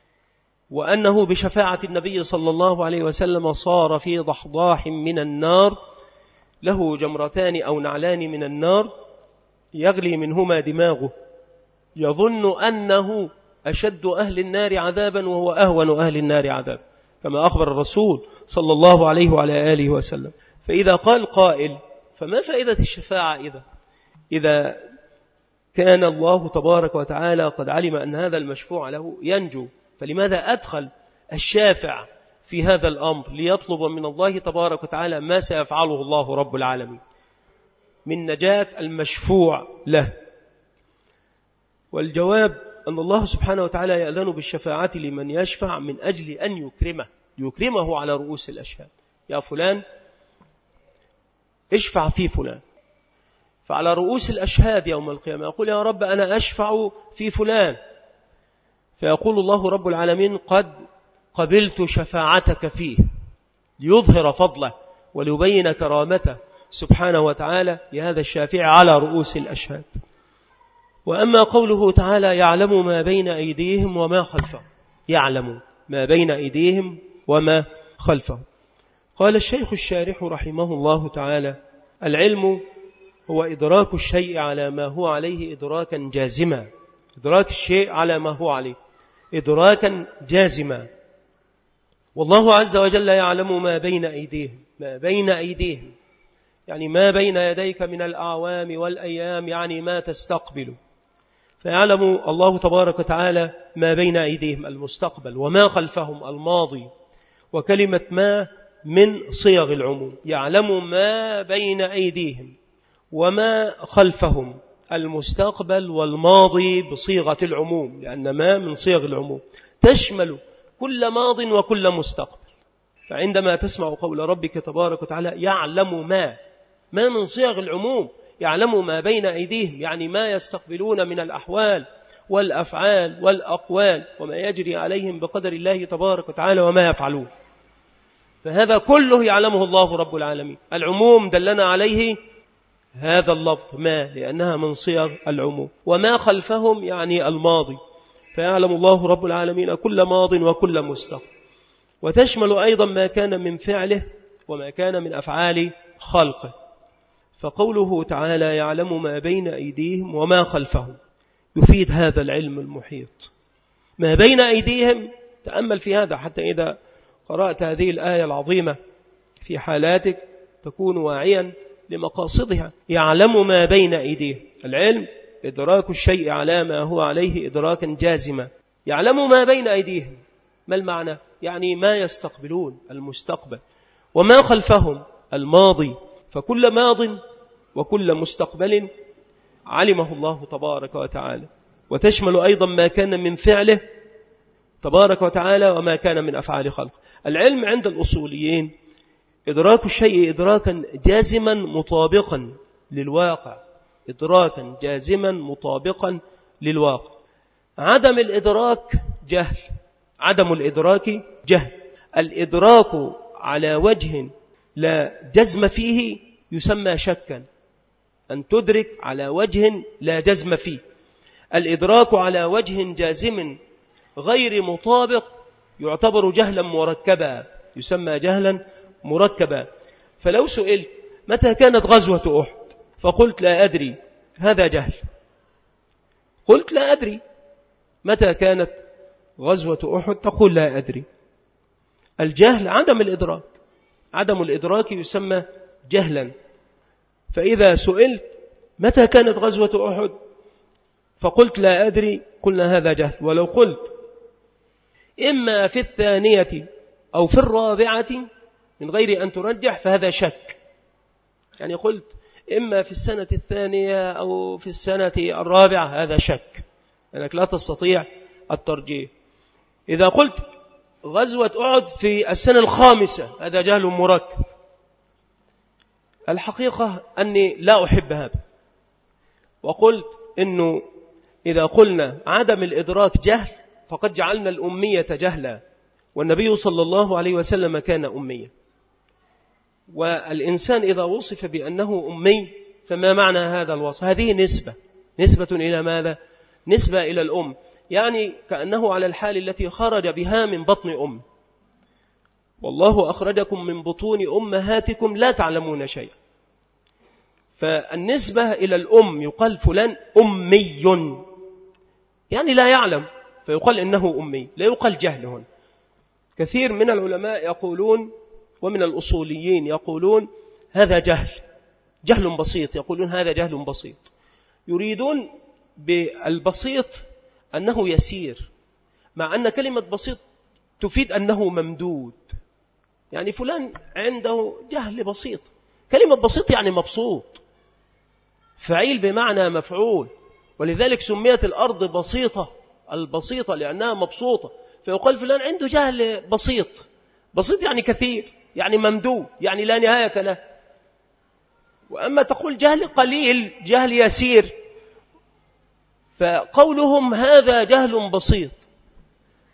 Speaker 1: وأنه بشفاعة النبي صلى الله عليه وسلم صار في ضحضاح من النار له جمرتان أو نعلان من النار يغلي منهما دماغه، يظن أنه أشد أهل النار عذابا وهو أهون أهل النار عذابا، كما أخبر الرسول صلى الله عليه وعلى آله وسلم. فإذا قال قائل فما فائدة الشفاعة إذا إذا كان الله تبارك وتعالى قد علم أن هذا المشفوع له ينجو، فلماذا أدخل الشافع في هذا الأمر ليطلب من الله تبارك وتعالى ما سيفعله الله رب العالمين من نجاة المشفوع له؟ والجواب أن الله سبحانه وتعالى يأذن بالشفاعة لمن يشفع من أجل أن يكرمه، يكرمه على رؤوس الأشهاد. يا فلان اشفع في فلان، فعلى رؤوس الأشهاد يوم القيامة يقول يا رب أنا أشفع في فلان،
Speaker 2: فيقول الله رب العالمين قد قبلت شفاعتك فيه، ليظهر فضله وليبين كرامته سبحانه وتعالى لهذا الشافع على رؤوس الأشهاد. وأما قوله تعالى يعلم ما بين أيديهم وما خلفهم، يعلم ما بين أيديهم وما خلفهم. قال الشيخ الشارح رحمه الله تعالى: العلم هو إدراك الشيء على ما هو عليه إدراكا جازما، إدراك الشيء على ما هو عليه إدراكا جازما. والله عز وجل يعلم ما بين أيديهم، ما بين أيديهم يعني ما بين يديك من الأعوام والأيام، يعني ما تستقبل. فيعلم الله تبارك وتعالى ما بين أيديهم المستقبل، وما خلفهم الماضي. وكلمة ما من صيغ العموم، يعلم ما بين أيديهم وما خلفهم المستقبل والماضي بصيغة العموم، لأن ما من صيغ العموم تشمل كل ماض وكل مستقبل. فعندما تسمع قول ربك تبارك وتعالى يعلم ما، ما من صيغ العموم، يعلم ما بين أيديهم يعني ما يستقبلون من الأحوال والأفعال والأقوال، وما يجري عليهم بقدر الله تبارك وتعالى وما يفعلون. فهذا كله يعلمه الله رب العالمين. العموم دلنا عليه هذا اللفظ ما، لأنها من صيغ العموم. وما خلفهم يعني الماضي، فيعلم الله رب العالمين كل ماض وكل مستقبل. وتشمل أيضا ما كان من فعله وما كان من أفعال خلقه. فقوله تعالى يعلم ما بين أيديهم وما خلفهم يفيد هذا العلم المحيط. ما بين أيديهم، تأمل في هذا حتى إذا قرأت هذه الآية العظيمة في حالاتك تكون واعيا لمقاصدها. يعلم ما بين أيديهم، العلم إدراك الشيء على ما هو عليه إدراكا جازما. يعلم ما بين أيديهم، ما المعنى؟ يعني ما يستقبلون المستقبل، وما خلفهم الماضي. فكل ماض وكل مستقبل علمه الله تبارك وتعالى. وتشمل أيضا ما كان من فعله تبارك وتعالى وما كان من أفعال خلق. العلم عند الأصوليين إدراك الشيء إدراكا جازما مطابقا للواقع، إدراكا جازما مطابقا للواقع. عدم الإدراك جهل، عدم الإدراك جهل. الإدراك على وجه لا جزم فيه يسمى شكا، أن تدرك على وجه لا جزم فيه. الإدراك على وجه جازم غير مطابق يعتبر جهلا مركبا، يسمى جهلا مركبا. فلو سئلت متى كانت غزوة أحد فقلت لا أدري، هذا جهل. قلت لا أدري متى كانت غزوة أحد تقول لا أدري. الجهل عدم الإدراك، عدم الإدراك يسمى جهلا. فإذا سئلت متى كانت غزوة أحد فقلت لا أدري قلنا هذا جهل. ولو قلت إما في الثانية أو في الرابعة من غير أن ترجح فهذا شك. يعني قلت إما في السنة الثانية أو في السنة الرابعة هذا شك، لأنك لا تستطيع الترجيح. إذا قلت غزوة أحد في السنة الخامسة هذا جهل مركب. الحقيقة أني لا أحب هذا، وقلت إنه إذا قلنا عدم الإدراك جهل فقد جعلنا الأمية جهلا، والنبي صلى الله عليه وسلم كان أميا. والإنسان إذا وصف بأنه أمي فما معنى هذا الوصف؟ هذه نسبة، نسبة إلى ماذا؟ نسبة إلى الأم، يعني كأنه على الحال التي خرج بها من بطن أم. والله أخرجكم من بطون أمهاتكم لا تعلمون شيئا. فالنسبة إلى الأم يقال فلان أمي، يعني لا يعلم، فيقال إنه أمي، لا يقال جهل هنا. كثير من العلماء يقولون ومن الأصوليين يقولون هذا جهل، جهل بسيط، يقولون هذا جهل بسيط. يريدون بالبسيط أنه يسير، مع أن كلمة بسيط تفيد أنه ممدود. يعني فلان عنده جهل بسيط، كلمة بسيط يعني مبسوط، فعيل بمعنى مفعول. ولذلك سميت الأرض بسيطة، البسيطة لأنها مبسوطة. فيقال فلان عنده جهل بسيط، بسيط يعني كثير، يعني ممدود، يعني لا نهاية له. وأما تقول جهل قليل، جهل يسير، فقولهم هذا جهل بسيط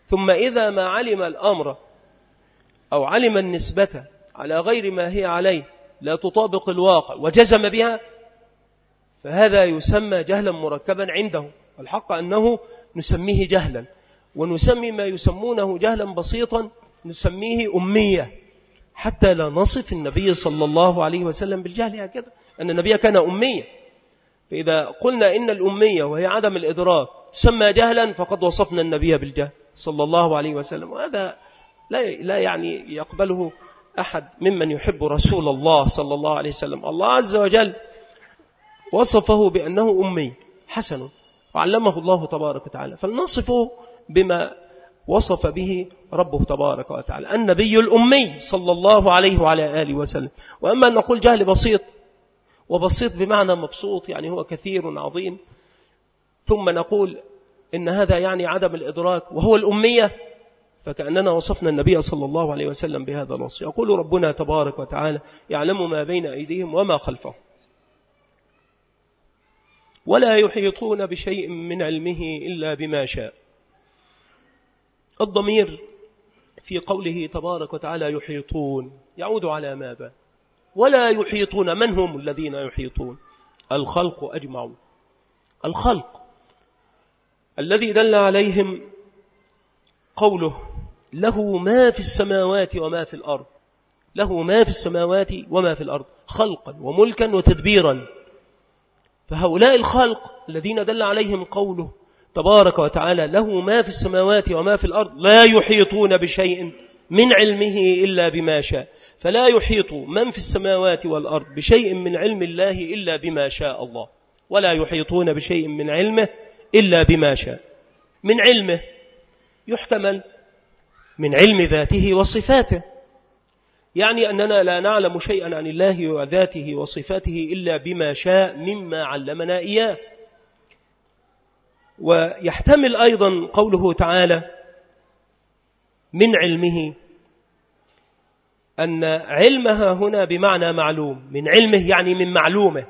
Speaker 2: ثم إذا ما علم الأمر أو علم النسبة على غير ما هي عليه لا تطابق الواقع وجزم بها، فهذا يسمى جهلا مركبا عنده. الحق أنه نسميه جهلا، ونسمي ما يسمونه جهلا بسيطا نسميه أمية، حتى لا نصف النبي صلى الله عليه وسلم بالجهل هكذا، أن النبي كان أمية. فإذا قلنا إن الأمية وهي عدم الإدراك تسمى جهلا فقد وصفنا النبي بالجهل صلى الله عليه وسلم، وهذا لا لا يعني يقبله أحد ممن يحب رسول الله صلى الله عليه وسلم. الله عز وجل وصفه بأنه أمي حسن، وعلمه الله تبارك وتعالى، فلنصفه بما وصف به ربه تبارك وتعالى، النبي الأمي صلى الله عليه وعلى آله وسلم. وأما أن نقول جهل بسيط، وبسيط بمعنى مبسوط يعني هو كثير عظيم، ثم نقول إن هذا يعني عدم الإدراك وهو الأمية، فكأننا وصفنا النبي صلى الله عليه وسلم بهذا الوصف. يقول ربنا تبارك وتعالى: يعلم ما بين أيديهم وما خلفهم ولا يحيطون بشيء من علمه إلا بما شاء. الضمير في قوله تبارك وتعالى يحيطون يعود على ماذا؟ ولا يحيطون، من هم الذين يحيطون؟ الخلق أجمعون. الخلق الذي دل عليهم قوله له ما في السماوات وما في الأرض، له ما في السماوات وما في الأرض خلقا وملكا وتدبيرا. فهؤلاء الخلق الذين دل عليهم قوله تبارك وتعالى له ما في السماوات وما في الأرض لا يحيطون بشيء من علمه إلا بما شاء. فلا يحيط من في السماوات والأرض بشيء من علم الله إلا بما شاء الله، ولا يحيطون بشيء من علمه إلا بما شاء. من علمه يحتمل من علم ذاته وصفاته، يعني أننا لا نعلم شيئا عن الله وذاته وصفاته إلا بما شاء مما علمنا إياه. ويحتمل أيضا قوله تعالى من علمه أن علمها هنا بمعنى معلوم، من علمه يعني من معلومه،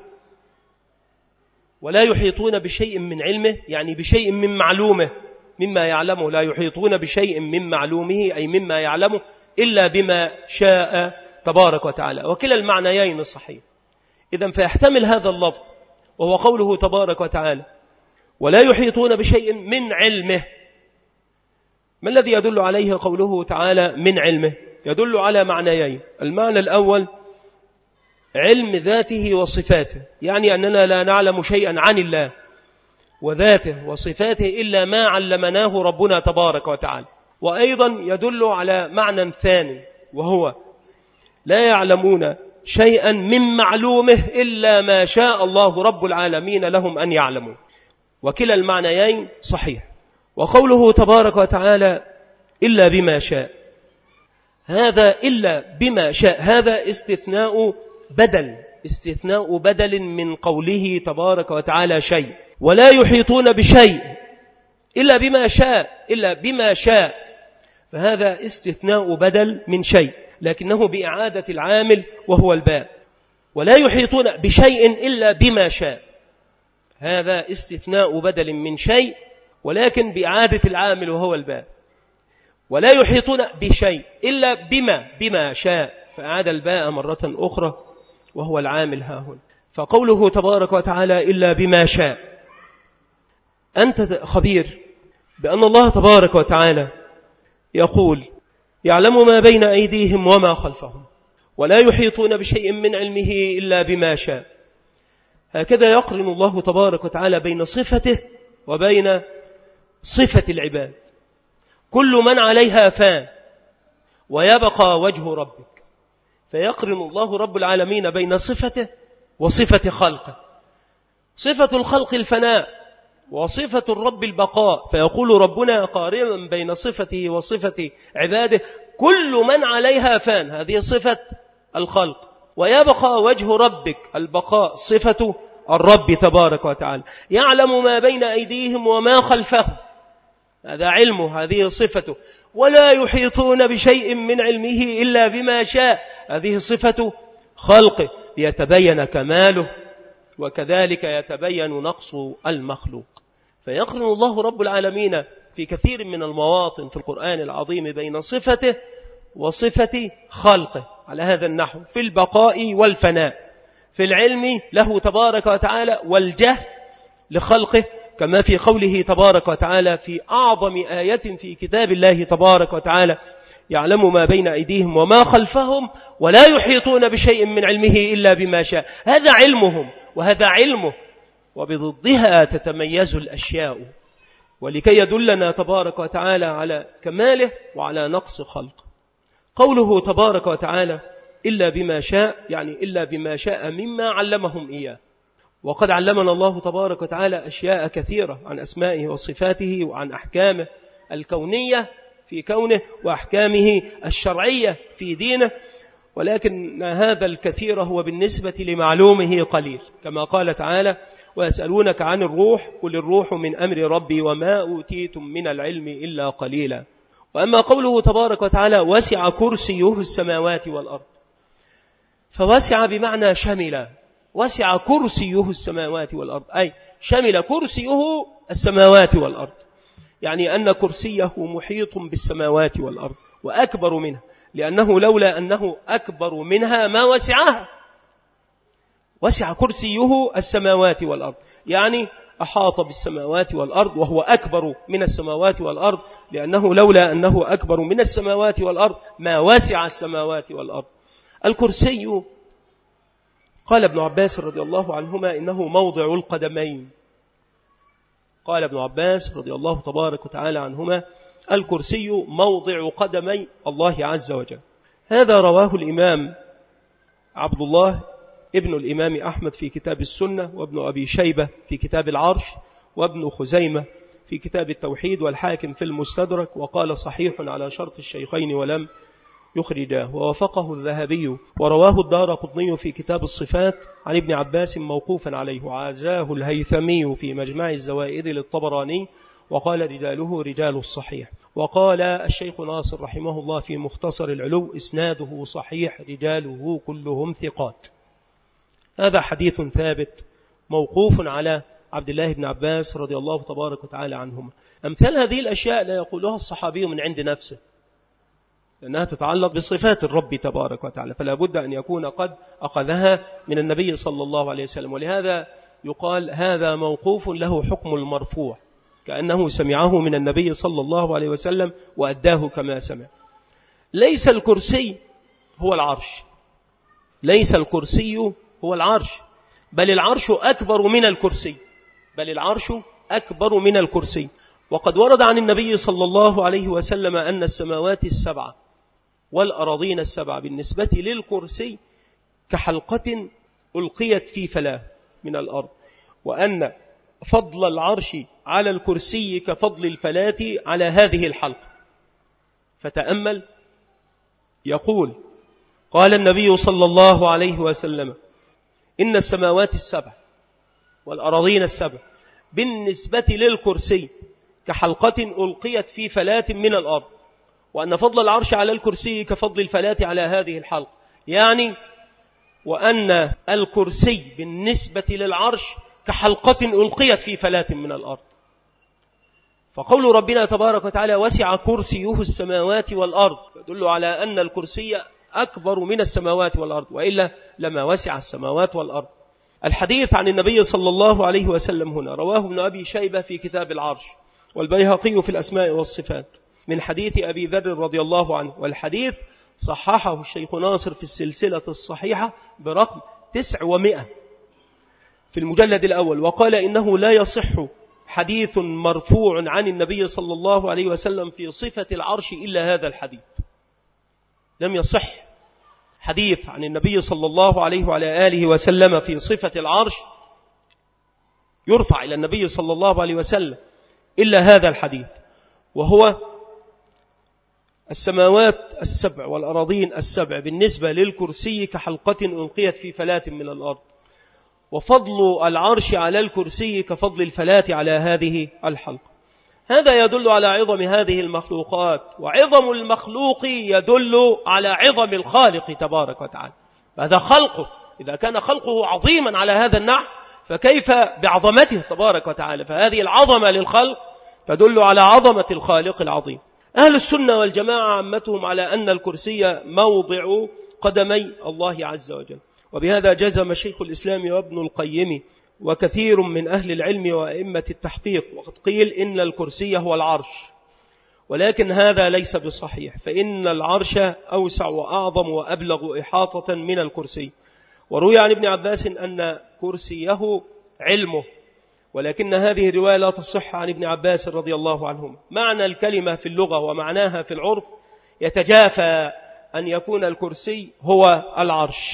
Speaker 2: ولا يحيطون بشيء من علمه يعني بشيء من معلومه مما يعلمه، لا يحيطون بشيء من معلومه أي مما يعلمه إلا بما شاء تبارك وتعالى، وكلا المعنيين صحيح. إذن فيحتمل هذا اللفظ وهو قوله تبارك وتعالى ولا يحيطون بشيء من علمه. ما الذي يدل عليه قوله تعالى من علمه؟ يدل على معنيين. المعنى الأول علم ذاته وصفاته، يعني أننا لا نعلم شيئا عن الله وذاته وصفاته إلا ما علمناه ربنا تبارك وتعالى. وأيضا يدل على معنى ثاني وهو لا يعلمون شيئا من معلومه إلا ما شاء الله رب العالمين لهم أن يعلموا، وكلا المعنيين صحيح. وقوله تبارك وتعالى إلا بما شاء، هذا إلا بما شاء هذا استثناء بدل، استثناء بدل من قوله تبارك وتعالى شيء. ولا يحيطون بشيء إلا بما شاء، إلا بما شاء، فهذا استثناء بدل من شيء لكنه بإعادة العامل وهو الباء. ولا يحيطون بشيء إلا بما شاء، هذا استثناء بدل من شيء ولكن بإعادة العامل وهو الباء. ولا يحيطون بشيء إلا بما بما شاء، فأعاد الباء مرة أخرى وهو العامل ها هنا. فقوله تبارك وتعالى إلا بما شاء، أنت خبير بأن الله تبارك وتعالى يقول يعلم ما بين أيديهم وما خلفهم ولا يحيطون بشيء من علمه إلا بما شاء. هكذا يقرن الله تبارك وتعالى بين صفته وبين صفة العباد. كل من عليها فان ويبقى وجه ربك، فيقرن الله رب العالمين بين صفته وصفة خلقه. صفة الخلق الفناء وصفة الرب البقاء، فيقول ربنا قارنا بين صفته وصفة عباده كل من عليها فان، هذه صفة الخلق، ويبقى وجه ربك البقاء صفة الرب تبارك وتعالى. يعلم ما بين أيديهم وما خلفهم، هذا علمه، هذه صفته. ولا يحيطون بشيء من علمه إلا بما شاء، هذه صفة خلقه ليتبين كماله وكذلك يتبين نقص المخلوق. فيقرن الله رب العالمين في كثير من المواطن في القرآن العظيم بين صفته وصفة خلقه على هذا النحو، في البقاء والفناء، في العلم له تبارك وتعالى والجهل لخلقه، كما في قوله تبارك وتعالى في أعظم آية في كتاب الله تبارك وتعالى: يعلم ما بين أيديهم وما خلفهم ولا يحيطون بشيء من علمه إلا بما شاء. هذا علمهم وهذا علمه، وبضدها تتميز الأشياء، ولكي يدلنا تبارك وتعالى على كماله وعلى نقص خلقه. قوله تبارك وتعالى إلا بما شاء، يعني إلا بما شاء مما علمهم إياه. وقد علمنا الله تبارك وتعالى أشياء كثيرة عن أسمائه وصفاته وعن أحكامه الكونية في كونه وأحكامه الشرعية في دينه، ولكن هذا الكثير هو بالنسبة لمعلومه قليل، كما قال تعالى: ويسألونك عن الروح قل الروح من أمر ربي وما أوتيتم من العلم إلا قليلا. وأما قوله تبارك وتعالى وسع كرسيه السماوات والأرض، فوسع بمعنى شمل، وسع كرسيه السماوات والأرض أي شمل كرسيه السماوات والأرض، يعني أن كرسيه محيط بالسماوات والأرض وأكبر منها، لأنه لولا أنه أكبر منها ما وسعها. وسع كرسيه السماوات والأرض يعني أحاط بالسماوات والأرض وهو أكبر من السماوات والأرض، لأنه لولا أنه أكبر من السماوات والأرض ما وسع السماوات والأرض. الكرسي قال ابن عباس رضي الله عنهما إنه موضع القدمين. قال ابن عباس رضي الله تبارك وتعالى عنهما الكرسي موضع قدمي الله عز وجل. هذا رواه الإمام عبد الله ابن الإمام أحمد في كتاب السنة، وابن أبي شيبة في كتاب العرش، وابن خزيمة في كتاب التوحيد، والحاكم في المستدرك، وقال صحيح على شرط الشيخين ولم يخرجاه، ووافقه الذهبي. ورواه الدارقطني في كتاب الصفات عن ابن عباس موقوفا عليه، وعزاه الهيثمي في مجمع الزوائد للطبراني، وقال رجاله رجال الصحيح. وقال الشيخ ناصر رحمه الله في مختصر العلو إسناده صحيح رجاله كلهم ثقات. هذا حديث ثابت موقوف على عبد الله بن عباس رضي الله تبارك وتعالى عنهما. أمثال هذه الأشياء لا يقولها الصحابي من عند نفسه، لأنها تتعلق بصفات الرب تبارك وتعالى، فلا بد أن يكون قد أخذها من النبي صلى الله عليه وسلم، ولهذا يقال هذا موقوف له حكم المرفوع، كأنه سمعه من النبي صلى الله عليه وسلم وأداه كما سمع. ليس الكرسي هو العرش، ليس الكرسي هو العرش، بل العرش أكبر من الكرسي، بل العرش أكبر من الكرسي. وقد ورد عن النبي صلى الله عليه وسلم أن السماوات السبعة والأراضين السبعة بالنسبة للكرسي كحلقة ألقيت في فلاة من الأرض، وأن فضل العرش على الكرسي كفضل الفلاة على هذه الحلقة. فتأمل، يقول قال النبي صلى الله عليه وسلم إن السماوات السبع والأراضين السبع بالنسبة للكرسي كحلقة ألقيت في فلاة من الأرض، وأن فضل العرش على الكرسي كفضل الفلاة على هذه الحلقة، يعني وأن الكرسي بالنسبة للعرش كحلقة ألقيت في فلاة من الأرض. فقول ربنا تبارك وتعالى وسع كرسيه السماوات والأرض يدل على أن الكرسي أكبر من السماوات والأرض، وإلا لما وسع السماوات والأرض. الحديث عن النبي صلى الله عليه وسلم هنا رواه ابن أبي شيبة في كتاب العرش، والبيهقي في الأسماء والصفات من حديث أبي ذر رضي الله عنه، والحديث صححه الشيخ ناصر في السلسلة الصحيحة برقم تسعمائة في المجلد الأول، وقال إنه لا يصح حديث مرفوع عن النبي صلى الله عليه وسلم في صفة العرش إلا هذا الحديث. لم يصح حديث عن النبي صلى الله عليه وعلى آله وسلم في صفة العرش يرفع إلى النبي صلى الله عليه وسلم إلا هذا الحديث، وهو السماوات السبع والأراضين السبع بالنسبة للكرسي كحلقة ألقيت في فلاة من الأرض، وفضل العرش على الكرسي كفضل الفلاة على هذه الحلقة. هذا يدل على عظم هذه المخلوقات، وعظم المخلوق يدل على عظم الخالق تبارك وتعالى. هذا خلقه، إذا كان خلقه عظيما على هذا النحو فكيف بعظمته تبارك وتعالى. فهذه العظمة للخلق تدل على عظمة الخالق العظيم. أهل السنة والجماعة عمتهم على أن الكرسي موضع قدمي الله عز وجل، وبهذا جزم شيخ الإسلام وابن القيم وكثير من أهل العلم وأئمة التحقيق. وقد قيل إن الكرسي هو العرش، ولكن هذا ليس بصحيح، فإن العرش أوسع وأعظم وأبلغ إحاطة من الكرسي. وروي عن ابن عباس أن كرسيه علمه، ولكن هذه الرواية لا تصح عن ابن عباس رضي الله عنهما. معنى الكلمة في اللغة ومعناها في العرف يتجافى أن يكون الكرسي هو العرش.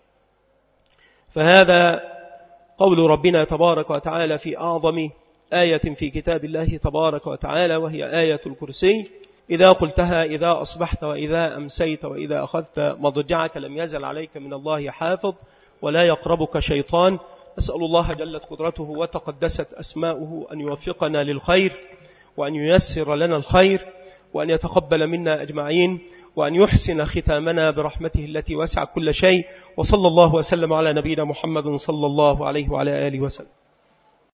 Speaker 2: فهذا قول ربنا تبارك وتعالى في أعظم آية في كتاب الله تبارك وتعالى، وهي آية الكرسي: إذا قلتها إذا أصبحت وإذا أمسيت وإذا أخذت مضجعك لم يزل عليك من الله حافظ ولا يقربك شيطان. أسأل الله جلت قدرته وتقدست أسماؤه أن يوفقنا للخير، وأن ييسر لنا الخير، وأن يتقبل منا أجمعين، وأن يحسن ختامنا برحمته التي وسع كل شيء. وصلى الله وسلم على نبينا محمد صلى الله عليه وعلى آله وسلم.